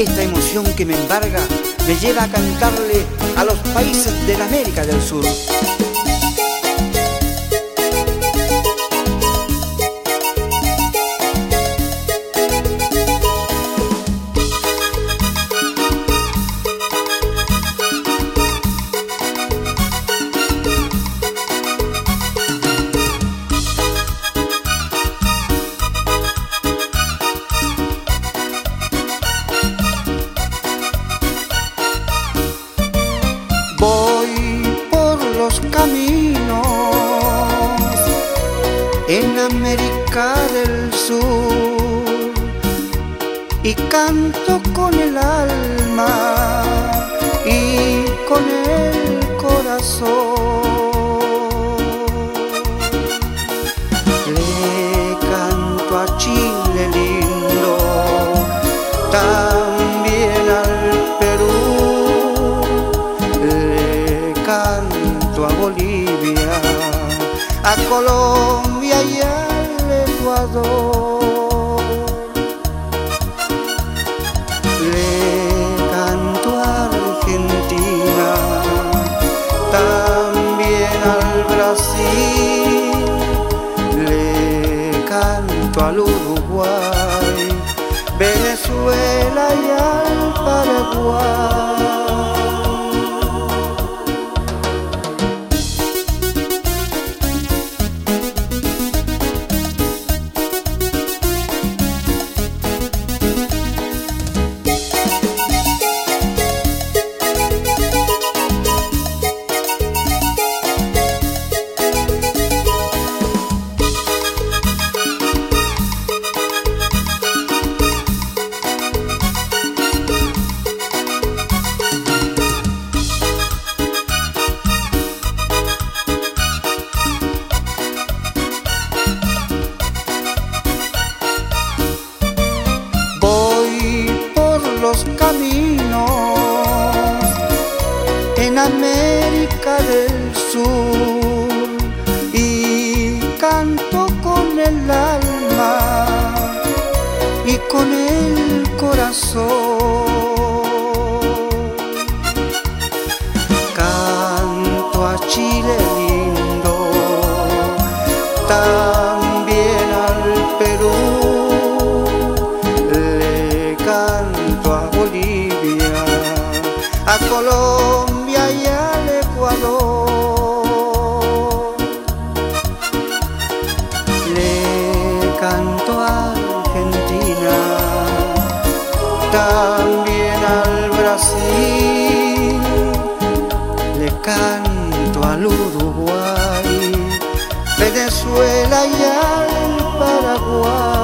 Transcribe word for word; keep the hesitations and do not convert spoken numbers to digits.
Esta emoción que me embarga me lleva a cantarle a los países de la América del Sur. Voy por los caminos en América del Sur y canto con el alma y con el corazón. Le canto a Chile lindo, también al Perú, le canto a Bolivia, a Colombia y al Ecuador. Le canto a Argentina, también al Brasil, le canto al Uruguay, Venezuela y al Paraguay. Los caminos en América del Sur y canto con el alma y con el corazón. Canto a Chile lindo, también al Perú, a Colombia y al Ecuador. Le canto a Argentina, también al Brasil, le canto al Uruguay, Venezuela y al Paraguay.